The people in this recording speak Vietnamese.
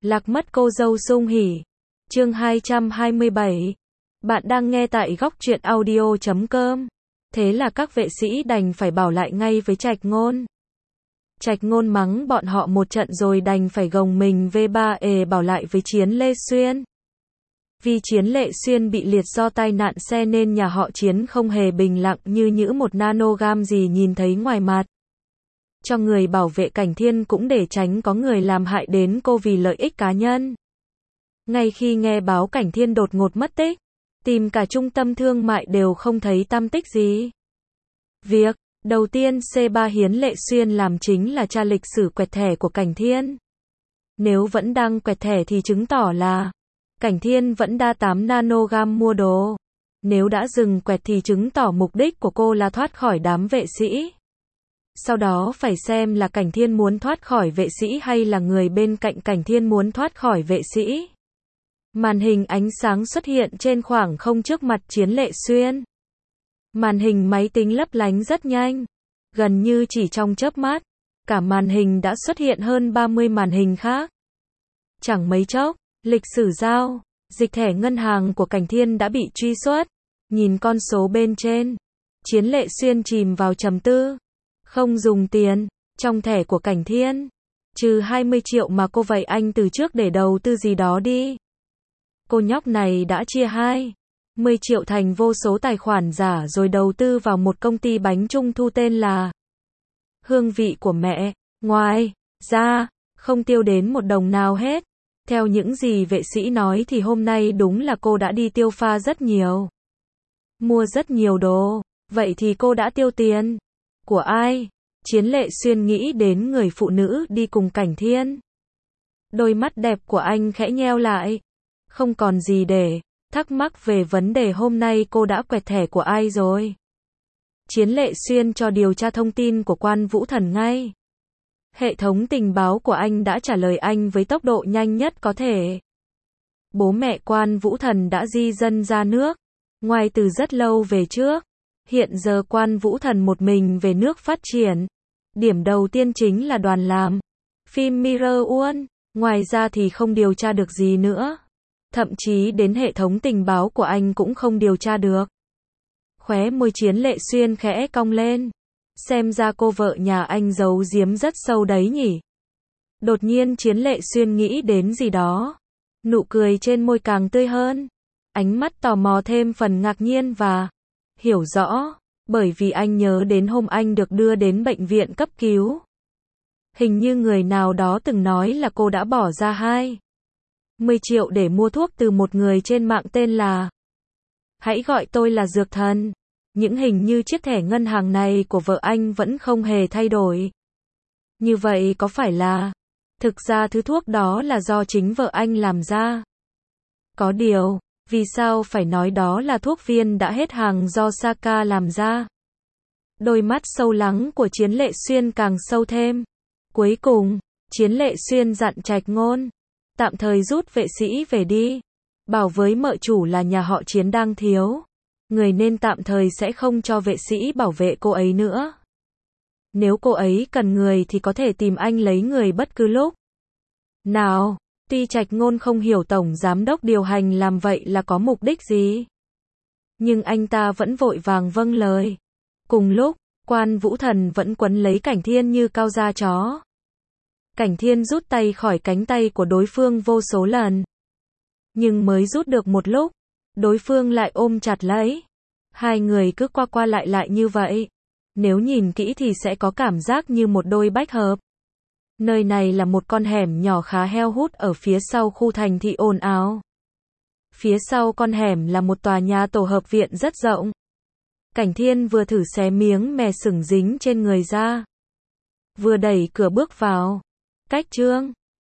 Lạc mất cô dâu Sung Hỉ. Chương 227. Bạn đang nghe tại góc truyện audio.com. Thế là các vệ sĩ đành phải bảo lại ngay với Trạch Ngôn. Trạch Ngôn mắng bọn họ một trận rồi đành phải gồng mình V3 bảo lại với Chiến Lê Xuyên. Vì Chiến Lệ Xuyên bị liệt do tai nạn xe nên nhà họ Chiến không hề bình lặng như những một nanogam gì nhìn thấy ngoài mặt. Cho người bảo vệ Cảnh Thiên cũng để tránh có người làm hại đến cô vì lợi ích cá nhân. Ngay khi nghe báo Cảnh Thiên đột ngột mất tích, tìm cả trung tâm thương mại đều không thấy tăm tích gì. Việc đầu tiên C3 Hiến Lệ Xuyên làm chính là tra lịch sử quẹt thẻ của Cảnh Thiên. Nếu vẫn đang quẹt thẻ thì chứng tỏ là Cảnh Thiên vẫn đa 8 nanogam mua đồ. Nếu đã dừng quẹt thì chứng tỏ mục đích của cô là thoát khỏi đám vệ sĩ. Sau đó phải xem là Cảnh Thiên muốn thoát khỏi vệ sĩ hay là người bên cạnh Cảnh Thiên muốn thoát khỏi vệ sĩ. Màn hình ánh sáng xuất hiện trên khoảng không trước mặt Chiến Lệ Xuyên. Màn hình máy tính lấp lánh rất nhanh. Gần như chỉ trong chớp mắt, cả màn hình đã xuất hiện hơn 30 màn hình khác. Chẳng mấy chốc, lịch sử giao dịch thẻ ngân hàng của Cảnh Thiên đã bị truy xuất. Nhìn con số bên trên, Chiến Lệ Xuyên chìm vào trầm tư. Không dùng tiền trong thẻ của Cảnh Thiên, trừ 20 triệu mà cô vậy anh từ trước để đầu tư gì đó đi. Cô nhóc này đã chia 20 triệu thành vô số tài khoản giả rồi đầu tư vào một công ty bánh trung thu tên là Hương Vị của Mẹ. Ngoài ra, không tiêu đến một đồng nào hết. Theo những gì vệ sĩ nói thì hôm nay đúng là cô đã đi tiêu pha rất nhiều. Mua rất nhiều đồ. Vậy thì cô đã tiêu tiền của ai? Chiến Lệ Xuyên nghĩ đến người phụ nữ đi cùng Cảnh Thiên. Đôi mắt đẹp của anh khẽ nheo lại. Không còn gì để thắc mắc về vấn đề hôm nay cô đã quẹt thẻ của ai rồi. Chiến Lệ Xuyên cho điều tra thông tin của Quan Vũ Thần ngay. Hệ thống tình báo của anh đã trả lời anh với tốc độ nhanh nhất có thể. Bố mẹ Quan Vũ Thần đã di dân ra nước ngoài từ rất lâu về trước. Hiện giờ Quan Vũ Thần một mình về nước phát triển. Điểm đầu tiên chính là đoàn làm phim Mirror One. Ngoài ra thì không điều tra được gì nữa. Thậm chí đến hệ thống tình báo của anh cũng không điều tra được. Khóe môi Chiến Lệ Xuyên khẽ cong lên. Xem ra cô vợ nhà anh giấu giếm rất sâu đấy nhỉ. Đột nhiên Chiến Lệ Xuyên nghĩ đến gì đó. Nụ cười trên môi càng tươi hơn. Ánh mắt tò mò thêm phần ngạc nhiên và hiểu rõ. Bởi vì anh nhớ đến hôm anh được đưa đến bệnh viện cấp cứu. Hình như người nào đó từng nói là cô đã bỏ ra 20 triệu để mua thuốc từ một người trên mạng tên là Hãy gọi tôi là Dược Thần. Những hình như chiếc thẻ ngân hàng này của vợ anh vẫn không hề thay đổi. Như vậy có phải là thực ra thứ thuốc đó là do chính vợ anh làm ra? Có điều, vì sao phải nói đó là thuốc viên đã hết hàng do Saka làm ra? Đôi mắt sâu lắng của Chiến Lệ Xuyên càng sâu thêm. Cuối cùng, Chiến Lệ Xuyên dặn Trạch Ngôn tạm thời rút vệ sĩ về đi. Bảo với mợ chủ là nhà họ Chiến đang thiếu người nên tạm thời sẽ không cho vệ sĩ bảo vệ cô ấy nữa. Nếu cô ấy cần người thì có thể tìm anh lấy người bất cứ lúc nào. Tuy Trạch Ngôn không hiểu tổng giám đốc điều hành làm vậy là có mục đích gì, nhưng anh ta vẫn vội vàng vâng lời. Cùng lúc, Quan Vũ Thần vẫn quấn lấy Cảnh Thiên như cao da chó. Cảnh Thiên rút tay khỏi cánh tay của đối phương vô số lần. Nhưng mới rút được một lúc, đối phương lại ôm chặt lấy. Hai người cứ qua qua lại lại như vậy. Nếu nhìn kỹ thì sẽ có cảm giác như một đôi bách hợp. Nơi này là một con hẻm nhỏ khá heo hút ở phía sau khu thành thị ồn ào. Phía sau con hẻm là một tòa nhà tổ hợp viện rất rộng. Cảnh Thiên vừa thử xé miếng mè sừng dính trên người ra, vừa đẩy cửa bước vào. Cách Trương